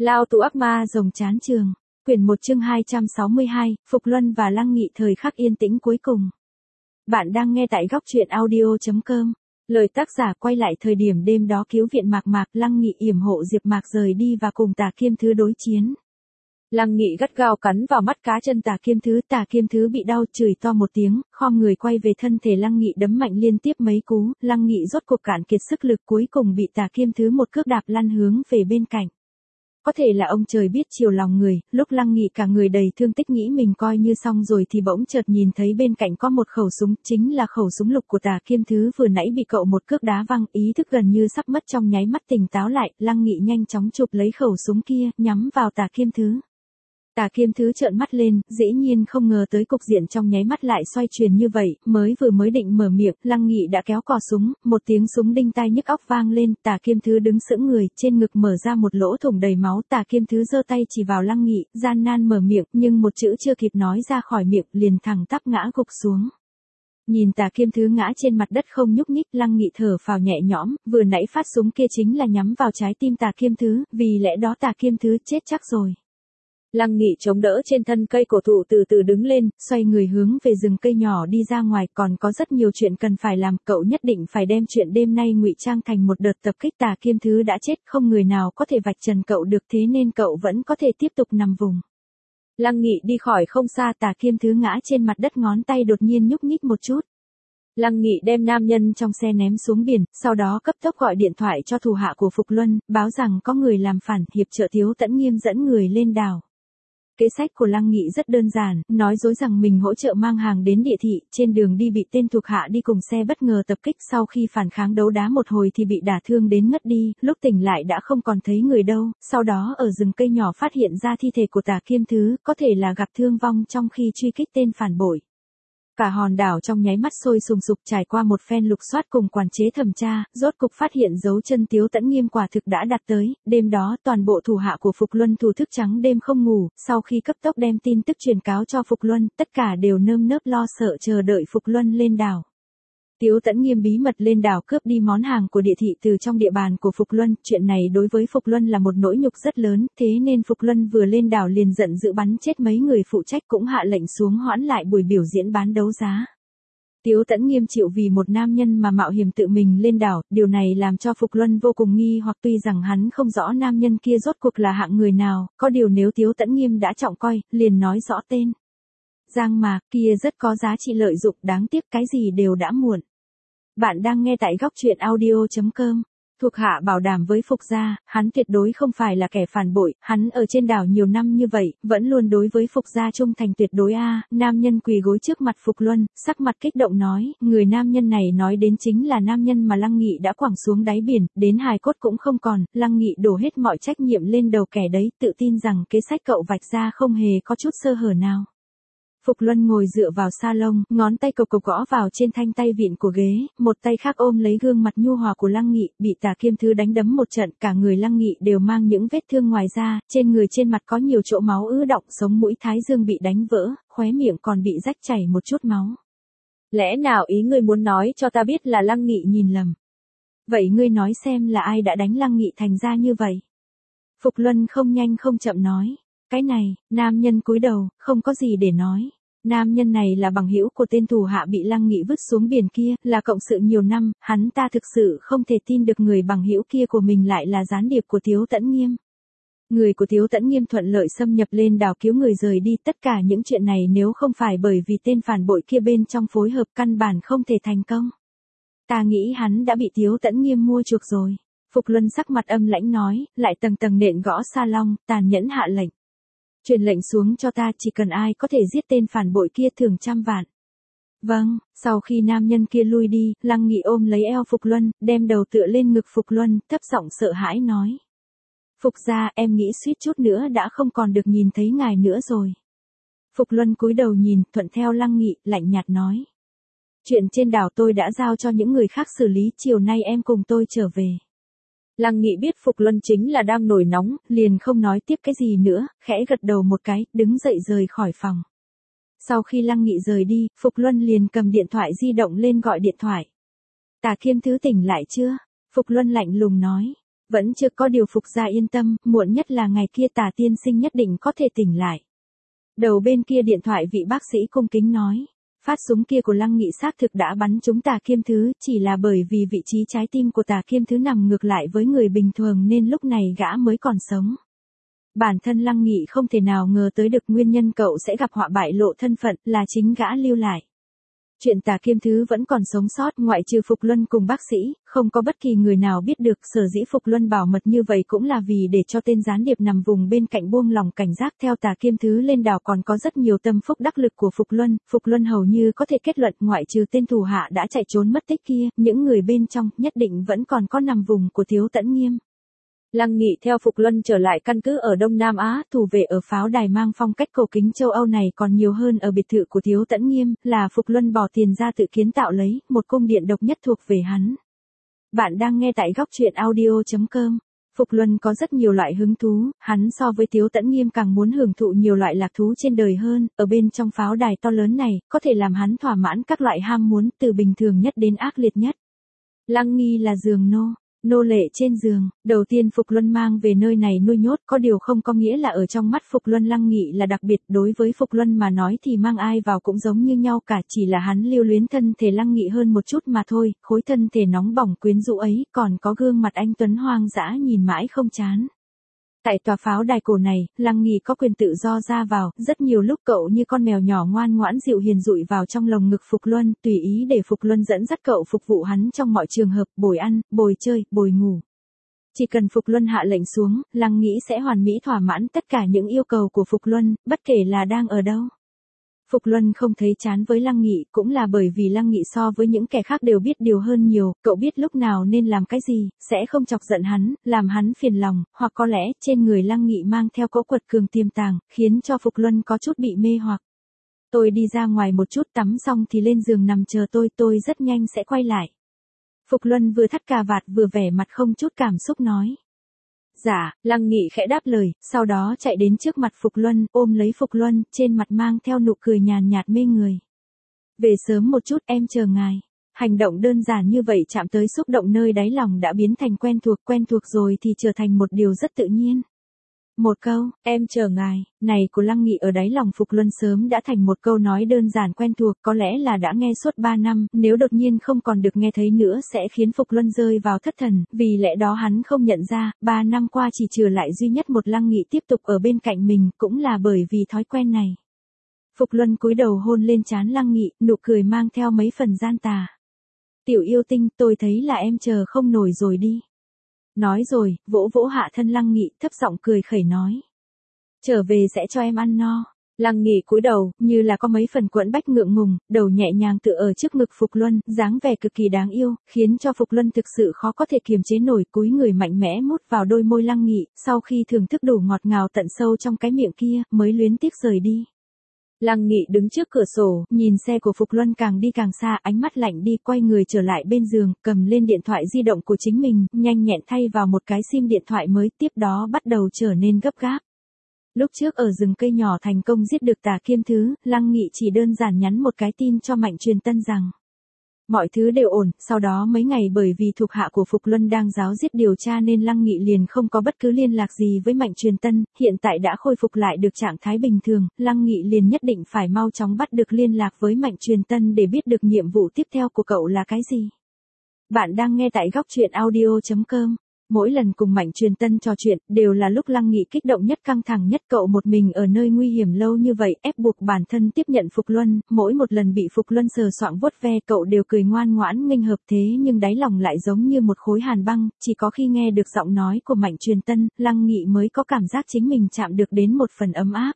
Lao tù ác ma rồng chán trường. Quyển 1 chương 262, Phục Luân và Lăng Nghị thời khắc yên tĩnh cuối cùng. Bạn đang nghe tại góc truyện audio.com. Lời tác giả quay lại thời điểm đêm đó cứu viện Mạc Mạc, Lăng Nghị yểm hộ Diệp Mạc rời đi và cùng Tà Kiêm Thứ đối chiến. Lăng Nghị gắt gao cắn vào mắt cá chân Tà Kiêm Thứ bị đau chửi to một tiếng, khom người quay về thân thể Lăng Nghị đấm mạnh liên tiếp mấy cú, Lăng Nghị rốt cuộc cạn kiệt sức lực cuối cùng bị Tà Kiêm Thứ một cước đạp lăn hướng về bên cạnh. Có thể là ông trời biết chiều lòng người, lúc Lăng Nghị cả người đầy thương tích nghĩ mình coi như xong rồi thì bỗng chợt nhìn thấy bên cạnh có một khẩu súng, chính là khẩu súng lục của Tà Kiêm Thứ vừa nãy bị cậu một cước đá văng, ý thức gần như sắp mất trong nháy mắt tỉnh táo lại, Lăng Nghị nhanh chóng chụp lấy khẩu súng kia, nhắm vào Tà Kiêm Thứ. Tà Kiêm Thứ trợn mắt lên, dĩ nhiên không ngờ tới cục diện trong nháy mắt lại xoay chuyển như vậy, mới định mở miệng, Lăng Nghị đã kéo cò súng, một tiếng súng đinh tai nhức óc vang lên, Tà Kiêm Thứ đứng sững người, trên ngực mở ra một lỗ thủng đầy máu, Tà Kiêm Thứ giơ tay chỉ vào Lăng Nghị, gian nan mở miệng, nhưng một chữ chưa kịp nói ra khỏi miệng, liền thẳng tắp ngã gục xuống. Nhìn Tà Kiêm Thứ ngã trên mặt đất không nhúc nhích, Lăng Nghị thở phào nhẹ nhõm, vừa nãy phát súng kia chính là nhắm vào trái tim Tà Kiêm Thứ, vì lẽ đó Tà Kiêm Thứ chết chắc rồi. Lăng Nghị chống đỡ trên thân cây cổ thụ từ từ đứng lên, xoay người hướng về rừng cây nhỏ đi ra ngoài, còn có rất nhiều chuyện cần phải làm, cậu nhất định phải đem chuyện đêm nay ngụy trang thành một đợt tập kích. Tà Kiêm Thứ đã chết, không người nào có thể vạch trần cậu được, thế nên cậu vẫn có thể tiếp tục nằm vùng. Lăng Nghị đi khỏi không xa, Tà Kiêm Thứ ngã trên mặt đất, ngón tay đột nhiên nhúc nhích một chút. Lăng Nghị đem nam nhân trong xe ném xuống biển, sau đó cấp tốc gọi điện thoại cho thủ hạ của Phục Luân, báo rằng có người làm phản, hiệp trợ Tiếu Tẫn Nghiêm dẫn người lên đảo. Kế sách của Lăng Nghị rất đơn giản, nói dối rằng mình hỗ trợ mang hàng đến địa thị, trên đường đi bị tên thuộc hạ đi cùng xe bất ngờ tập kích, sau khi phản kháng đấu đá một hồi thì bị đả thương đến ngất đi, lúc tỉnh lại đã không còn thấy người đâu, sau đó ở rừng cây nhỏ phát hiện ra thi thể của Tà Kiêm Thứ, có thể là gặp thương vong trong khi truy kích tên phản bội. Cả hòn đảo trong nháy mắt sôi sùng sục, trải qua một phen lục soát cùng quản chế thẩm tra, rốt cục phát hiện dấu chân Tiếu Tẫn Nghiêm quả thực đã đặt tới, đêm đó toàn bộ thủ hạ của Phục Luân thủ thức trắng đêm không ngủ, sau khi cấp tốc đem tin tức truyền cáo cho Phục Luân, tất cả đều nơm nớp lo sợ chờ đợi Phục Luân lên đảo. Tiếu Tẫn Nghiêm bí mật lên đảo cướp đi món hàng của địa thị từ trong địa bàn của Phục Luân, chuyện này đối với Phục Luân là một nỗi nhục rất lớn, thế nên Phục Luân vừa lên đảo liền giận dữ bắn chết mấy người phụ trách, cũng hạ lệnh xuống hoãn lại buổi biểu diễn bán đấu giá. Tiếu Tẫn Nghiêm chịu vì một nam nhân mà mạo hiểm tự mình lên đảo, điều này làm cho Phục Luân vô cùng nghi hoặc, tuy rằng hắn không rõ nam nhân kia rốt cuộc là hạng người nào, có điều nếu Tiếu Tẫn Nghiêm đã trọng coi, liền nói rõ tên. Giang Mạc kia rất có giá trị lợi dụng, đáng tiếc cái gì đều đã muộn. Bạn đang nghe tại góc truyện audio.com. Thuộc hạ bảo đảm với Phục gia, hắn tuyệt đối không phải là kẻ phản bội, hắn ở trên đảo nhiều năm như vậy, vẫn luôn đối với Phục gia trung thành tuyệt đối a. Nam nhân quỳ gối trước mặt Phục Luân, sắc mặt kích động nói, người nam nhân này nói đến chính là nam nhân mà Lăng Nghị đã quẳng xuống đáy biển, đến hài cốt cũng không còn, Lăng Nghị đổ hết mọi trách nhiệm lên đầu kẻ đấy, tự tin rằng kế sách cậu vạch ra không hề có chút sơ hở nào. Phục Luân ngồi dựa vào salon, ngón tay cộc cộc gõ vào trên thanh tay vịn của ghế, một tay khác ôm lấy gương mặt nhu hòa của Lăng Nghị, bị Tà Kiêm Thứ đánh đấm một trận, cả người Lăng Nghị đều mang những vết thương, ngoài ra, trên người trên mặt có nhiều chỗ máu ứ đọng, sống mũi thái dương bị đánh vỡ, khóe miệng còn bị rách chảy một chút máu. Lẽ nào ý ngươi muốn nói cho ta biết là Lăng Nghị nhìn lầm? Vậy ngươi nói xem là ai đã đánh Lăng Nghị thành ra như vậy? Phục Luân không nhanh không chậm nói. Cái này, nam nhân cúi đầu, không có gì để nói. Nam nhân này là bằng hữu của tên thủ hạ bị Lăng Nghị vứt xuống biển kia, là cộng sự nhiều năm, hắn ta thực sự không thể tin được người bằng hữu kia của mình lại là gián điệp của Tiếu Tẫn Nghiêm. Người của Tiếu Tẫn Nghiêm thuận lợi xâm nhập lên đảo cứu người rời đi, tất cả những chuyện này nếu không phải bởi vì tên phản bội kia bên trong phối hợp căn bản không thể thành công. Ta nghĩ hắn đã bị Tiếu Tẫn Nghiêm mua chuộc rồi. Phục Luân sắc mặt âm lãnh nói, lại tầng tầng nện gõ salon, tàn nhẫn hạ lệnh. Truyền lệnh xuống cho ta, chỉ cần ai có thể giết tên phản bội kia thưởng 100 vạn. Vâng, sau khi nam nhân kia lui đi, Lăng Nghị ôm lấy eo Phục Luân, đem đầu tựa lên ngực Phục Luân, thấp giọng sợ hãi nói. Phục gia, em nghĩ suýt chút nữa đã không còn được nhìn thấy ngài nữa rồi. Phục Luân cúi đầu nhìn, thuận theo Lăng Nghị, lạnh nhạt nói. Chuyện trên đảo tôi đã giao cho những người khác xử lý, chiều nay em cùng tôi trở về. Lăng Nghị biết Phục Luân chính là đang nổi nóng, liền không nói tiếp cái gì nữa, khẽ gật đầu một cái, đứng dậy rời khỏi phòng. Sau khi Lăng Nghị rời đi, Phục Luân liền cầm điện thoại di động lên gọi điện thoại. Tà Kiêm Thứ tỉnh lại chưa? Phục Luân lạnh lùng nói. Vẫn chưa có điều Phục gia yên tâm, muộn nhất là ngày kia Tả tiên sinh nhất định có thể tỉnh lại. Đầu bên kia điện thoại vị bác sĩ cung kính nói. Phát súng kia của Lăng Nghị xác thực đã bắn trúng Tả Kiêm Thứ, chỉ là bởi vì vị trí trái tim của Tả Kiêm Thứ nằm ngược lại với người bình thường nên lúc này gã mới còn sống. Bản thân Lăng Nghị không thể nào ngờ tới được nguyên nhân cậu sẽ gặp họa bại lộ thân phận là chính gã lưu lại. Chuyện Tả Kiêm Thứ vẫn còn sống sót ngoại trừ Phục Luân cùng bác sĩ, không có bất kỳ người nào biết được. Sở dĩ Phục Luân bảo mật như vậy cũng là vì để cho tên gián điệp nằm vùng bên cạnh buông lòng cảnh giác theo Tả Kiêm Thứ lên đảo. Còn có rất nhiều tâm phúc đắc lực của Phục Luân hầu như có thể kết luận ngoại trừ tên thủ hạ đã chạy trốn mất tích kia, những người bên trong nhất định vẫn còn có nằm vùng của Thiếu Tẫn Nghiêm. Lăng Nghị theo Phục Luân trở lại căn cứ ở Đông Nam Á, thủ vệ ở pháo đài mang phong cách cổ kính châu Âu này còn nhiều hơn ở biệt thự của Thiếu Tẫn Nghiêm, là Phục Luân bỏ tiền ra tự kiến tạo lấy, một cung điện độc nhất thuộc về hắn. Bạn đang nghe tại góc truyện audio.com. Phục Luân có rất nhiều loại hứng thú, hắn so với Thiếu Tẫn Nghiêm càng muốn hưởng thụ nhiều loại lạc thú trên đời hơn, ở bên trong pháo đài to lớn này, có thể làm hắn thỏa mãn các loại ham muốn từ bình thường nhất đến ác liệt nhất. Lăng Nghi là giường nô lệ trên giường. Đầu tiên Phục Luân mang về nơi này nuôi nhốt, có điều không có nghĩa là ở trong mắt Phục Luân Lăng Nghị là đặc biệt. Đối với Phục Luân mà nói thì mang ai vào cũng giống như nhau cả, chỉ là hắn lưu luyến thân thể Lăng Nghị hơn một chút mà thôi. Khối thân thể nóng bỏng quyến rũ ấy, còn có gương mặt anh tuấn hoang dã nhìn mãi không chán. Tại tòa pháo đài cổ này, Lăng Nghị có quyền tự do ra vào, rất nhiều lúc cậu như con mèo nhỏ ngoan ngoãn dịu hiền dụi vào trong lồng ngực Phục Luân, tùy ý để Phục Luân dẫn dắt cậu phục vụ hắn trong mọi trường hợp, bồi ăn, bồi chơi, bồi ngủ. Chỉ cần Phục Luân hạ lệnh xuống, Lăng Nghị sẽ hoàn mỹ thỏa mãn tất cả những yêu cầu của Phục Luân, bất kể là đang ở đâu. Phục Luân không thấy chán với Lăng Nghị, cũng là bởi vì Lăng Nghị so với những kẻ khác đều biết điều hơn nhiều, cậu biết lúc nào nên làm cái gì, sẽ không chọc giận hắn, làm hắn phiền lòng, hoặc có lẽ trên người Lăng Nghị mang theo cỗ quật cường tiềm tàng, khiến cho Phục Luân có chút bị mê hoặc. Tôi đi ra ngoài một chút, tắm xong thì lên giường nằm chờ tôi rất nhanh sẽ quay lại. Phục Luân vừa thắt cà vạt vừa vẻ mặt không chút cảm xúc nói. Dạ, Lăng Nghị khẽ đáp lời, sau đó chạy đến trước mặt Phục Luân, ôm lấy Phục Luân, trên mặt mang theo nụ cười nhàn nhạt mê người. Về sớm một chút, em chờ ngài. Hành động đơn giản như vậy chạm tới xúc động nơi đáy lòng đã biến thành quen thuộc rồi thì trở thành một điều rất tự nhiên. Một câu, em chờ ngài, này của Lăng Nghị ở đáy lòng Phục Luân sớm đã thành một câu nói đơn giản quen thuộc, có lẽ là đã nghe suốt 3 năm, nếu đột nhiên không còn được nghe thấy nữa sẽ khiến Phục Luân rơi vào thất thần, vì lẽ đó hắn không nhận ra, 3 năm qua chỉ trừ lại duy nhất một Lăng Nghị tiếp tục ở bên cạnh mình, cũng là bởi vì thói quen này. Phục Luân cúi đầu hôn lên trán Lăng Nghị, nụ cười mang theo mấy phần gian tà. Tiểu yêu tinh, tôi thấy là em chờ không nổi rồi đi. Nói rồi, vỗ hạ thân Lăng Nghị, thấp giọng cười khẩy nói. Trở về sẽ cho em ăn no. Lăng Nghị cúi đầu, như là có mấy phần quẫn bách ngượng ngùng, đầu nhẹ nhàng tựa ở trước ngực Phục Luân, dáng vẻ cực kỳ đáng yêu, khiến cho Phục Luân thực sự khó có thể kiềm chế nổi, cúi người mạnh mẽ mút vào đôi môi Lăng Nghị, sau khi thưởng thức đủ ngọt ngào tận sâu trong cái miệng kia, mới luyến tiếc rời đi. Lăng Nghị đứng trước cửa sổ, nhìn xe của Phục Luân càng đi càng xa, ánh mắt lạnh đi, quay người trở lại bên giường, cầm lên điện thoại di động của chính mình, nhanh nhẹn thay vào một cái sim điện thoại mới, tiếp đó bắt đầu trở nên gấp gáp. Lúc trước ở rừng cây nhỏ thành công giết được Tả Kiêm Thứ, Lăng Nghị chỉ đơn giản nhắn một cái tin cho Mạnh Truyền Tân rằng mọi thứ đều ổn. Sau đó mấy ngày bởi vì thuộc hạ của Phục Luân đang giáo giết điều tra nên Lăng Nghị liền không có bất cứ liên lạc gì với Mạnh Truyền Tân, hiện tại đã khôi phục lại được trạng thái bình thường, Lăng Nghị liền nhất định phải mau chóng bắt được liên lạc với Mạnh Truyền Tân để biết được nhiệm vụ tiếp theo của cậu là cái gì. Bạn đang nghe tại góc truyện audio.com. Mỗi lần cùng Mạnh Truyền Tân trò chuyện, đều là lúc Lăng Nghị kích động nhất, căng thẳng nhất, cậu một mình ở nơi nguy hiểm lâu như vậy, ép buộc bản thân tiếp nhận Phục Luân, mỗi một lần bị Phục Luân sờ soạng vuốt ve cậu đều cười ngoan ngoãn nghênh hợp, thế nhưng đáy lòng lại giống như một khối hàn băng, chỉ có khi nghe được giọng nói của Mạnh Truyền Tân, Lăng Nghị mới có cảm giác chính mình chạm được đến một phần ấm áp.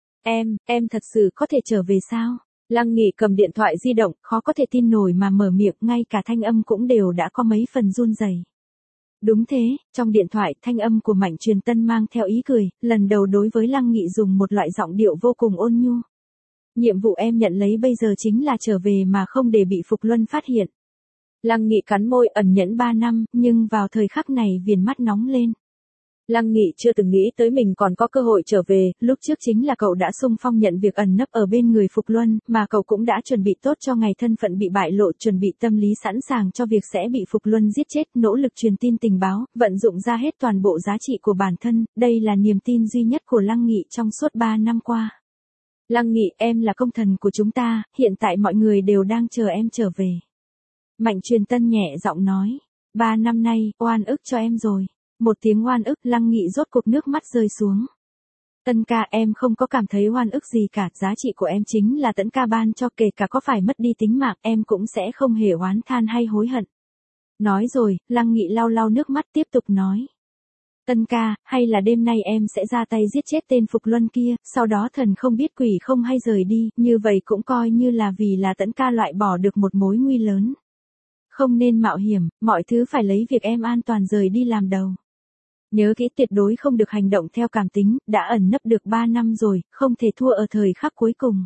Em thật sự có thể trở về sao? Lăng Nghị cầm điện thoại di động, khó có thể tin nổi mà mở miệng, ngay cả thanh âm cũng đều đã có mấy phần run rẩy. Đúng thế, trong điện thoại, thanh âm của Mạnh Truyền Tân mang theo ý cười, lần đầu đối với Lăng Nghị dùng một loại giọng điệu vô cùng ôn nhu. Nhiệm vụ em nhận lấy bây giờ chính là trở về mà không để bị Phục Luân phát hiện. Lăng Nghị cắn môi, ẩn nhẫn 3 năm, nhưng vào thời khắc này viền mắt nóng lên. Lăng Nghị chưa từng nghĩ tới mình còn có cơ hội trở về, lúc trước chính là cậu đã xung phong nhận việc ẩn nấp ở bên người Phục Luân, mà cậu cũng đã chuẩn bị tốt cho ngày thân phận bị bại lộ, chuẩn bị tâm lý sẵn sàng cho việc sẽ bị Phục Luân giết chết, nỗ lực truyền tin tình báo, vận dụng ra hết toàn bộ giá trị của bản thân, đây là niềm tin duy nhất của Lăng Nghị trong suốt 3 năm qua. Lăng Nghị, em là công thần của chúng ta, hiện tại mọi người đều đang chờ em trở về. Mạnh Truyền Tân nhẹ giọng nói, 3 năm nay, oan ức cho em rồi. Một tiếng oan ức, Lăng Nghị rốt cục nước mắt rơi xuống. Tân ca, em không có cảm thấy oan ức gì cả, giá trị của em chính là Tấn ca ban cho, kể cả có phải mất đi tính mạng, em cũng sẽ không hề oán than hay hối hận. Nói rồi, Lăng Nghị lau lau nước mắt tiếp tục nói. Tân ca, hay là đêm nay em sẽ ra tay giết chết tên Phục Luân kia, sau đó thần không biết quỷ không hay rời đi, như vậy cũng coi như là vì là Tấn ca loại bỏ được một mối nguy lớn. Không nên mạo hiểm, mọi thứ phải lấy việc em an toàn rời đi làm đầu. Nhớ kỹ, tuyệt đối không được hành động theo cảm tính, đã ẩn nấp được 3 năm rồi, không thể thua ở thời khắc cuối cùng.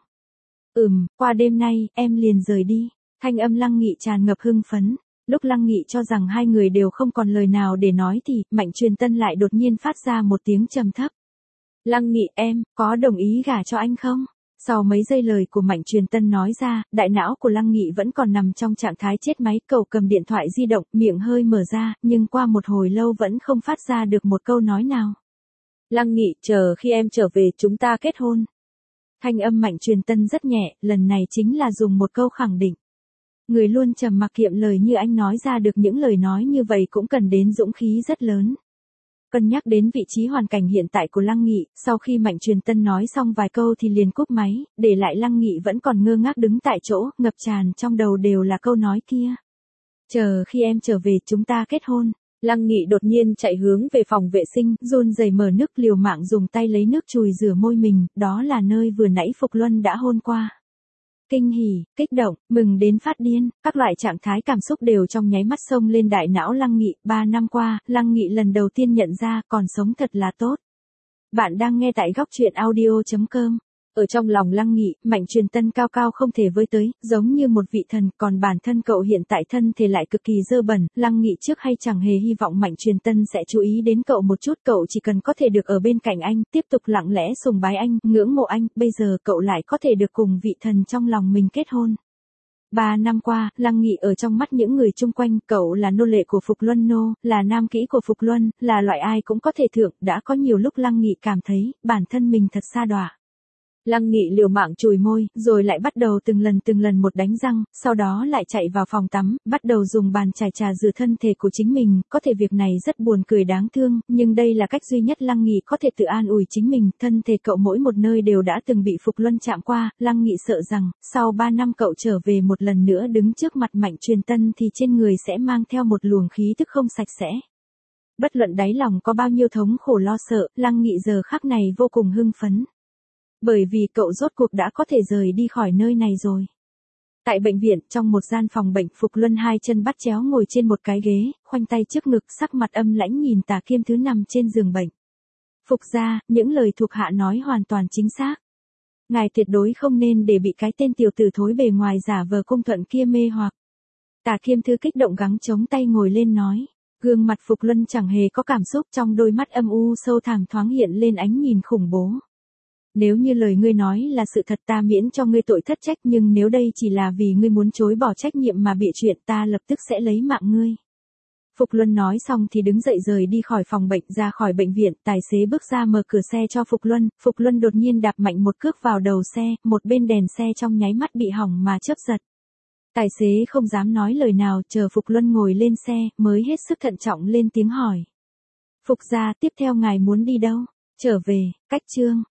Qua đêm nay, em liền rời đi. Thanh âm Lăng Nghị tràn ngập hưng phấn. Lúc Lăng Nghị cho rằng hai người đều không còn lời nào để nói thì, Mạnh Truyền Tân lại đột nhiên phát ra một tiếng trầm thấp. Lăng Nghị, em, có đồng ý gả cho anh không? Sau mấy giây lời của Mạnh Truyền Tân nói ra, đại não của Lăng Nghị vẫn còn nằm trong trạng thái chết máy, cậu cầm điện thoại di động, miệng hơi mở ra, nhưng qua một hồi lâu vẫn không phát ra được một câu nói nào. Lăng Nghị, chờ khi em trở về chúng ta kết hôn. Thanh âm Mạnh Truyền Tân rất nhẹ, lần này chính là dùng một câu khẳng định. Người luôn trầm mặc kiệm lời như anh nói ra được những lời nói như vậy cũng cần đến dũng khí rất lớn. Cân nhắc đến vị trí hoàn cảnh hiện tại của Lăng Nghị, sau khi Mạnh Truyền Tân nói xong vài câu thì liền cúp máy, để lại Lăng Nghị vẫn còn ngơ ngác đứng tại chỗ, ngập tràn trong đầu đều là câu nói kia. Chờ khi em trở về chúng ta kết hôn. Lăng Nghị đột nhiên chạy hướng về phòng vệ sinh, run rẩy mở nước, liều mạng dùng tay lấy nước chùi rửa môi mình, đó là nơi vừa nãy Phục Luân đã hôn qua. Kinh hỉ, kích động, mừng đến phát điên, các loại trạng thái cảm xúc đều trong nháy mắt xông lên đại não Lăng Nghị. 3 năm qua, Lăng Nghị lần đầu tiên nhận ra còn sống thật là tốt. Bạn đang nghe tại góc truyện audio.com. Ở trong lòng Lăng Nghị, Mạnh Truyền Tân cao cao không thể với tới, giống như một vị thần, còn bản thân cậu hiện tại thân thể lại cực kỳ dơ bẩn. Lăng Nghị trước hay chẳng hề hy vọng Mạnh Truyền Tân sẽ chú ý đến cậu một chút, cậu chỉ cần có thể được ở bên cạnh anh, tiếp tục lặng lẽ sùng bái anh, ngưỡng mộ anh, bây giờ cậu lại có thể được cùng vị thần trong lòng mình kết hôn. 3 năm qua, Lăng Nghị ở trong mắt những người chung quanh, cậu là nô lệ của Phục Luân Nô, là nam kỹ của Phục Luân, là loại ai cũng có thể thượng, đã có nhiều lúc Lăng Nghị cảm thấy, bản thân mình thật sa đọa. Lăng Nghị liều mạng chùi môi, rồi lại bắt đầu từng lần một đánh răng, sau đó lại chạy vào phòng tắm, bắt đầu dùng bàn chải trà rửa thân thể của chính mình, có thể việc này rất buồn cười đáng thương, nhưng đây là cách duy nhất Lăng Nghị có thể tự an ủi chính mình, thân thể cậu mỗi một nơi đều đã từng bị Phục Luân chạm qua, Lăng Nghị sợ rằng, sau 3 năm cậu trở về một lần nữa đứng trước mặt Mạnh Truyền Tân thì trên người sẽ mang theo một luồng khí tức không sạch sẽ. Bất luận đáy lòng có bao nhiêu thống khổ lo sợ, Lăng Nghị giờ khắc này vô cùng hưng phấn. Bởi vì cậu rốt cuộc đã có thể rời đi khỏi nơi này rồi. Tại bệnh viện, trong một gian phòng bệnh, Phục Luân hai chân bắt chéo ngồi trên một cái ghế, khoanh tay trước ngực, sắc mặt âm lãnh nhìn Tả Kiêm Thứ nằm trên giường bệnh. Phục gia, những lời thuộc hạ nói hoàn toàn chính xác. Ngài tuyệt đối không nên để bị cái tên tiểu tử thối bề ngoài giả vờ cung thuận kia mê hoặc. Tả Kiêm Thứ kích động gắng chống tay ngồi lên nói. Gương mặt Phục Luân chẳng hề có cảm xúc, trong đôi mắt âm u sâu thẳm thoáng hiện lên ánh nhìn khủng bố. Nếu như lời ngươi nói là sự thật ta miễn cho ngươi tội thất trách, nhưng nếu đây chỉ là vì ngươi muốn chối bỏ trách nhiệm mà bịa chuyện ta lập tức sẽ lấy mạng ngươi. Phục Luân nói xong thì đứng dậy rời đi khỏi phòng bệnh, ra khỏi bệnh viện, tài xế bước ra mở cửa xe cho Phục Luân đột nhiên đạp mạnh một cước vào đầu xe, một bên đèn xe trong nháy mắt bị hỏng mà chớp giật. Tài xế không dám nói lời nào, chờ Phục Luân ngồi lên xe, mới hết sức thận trọng lên tiếng hỏi. Phục gia, tiếp theo ngài muốn đi đâu? Trở về, cách Trương.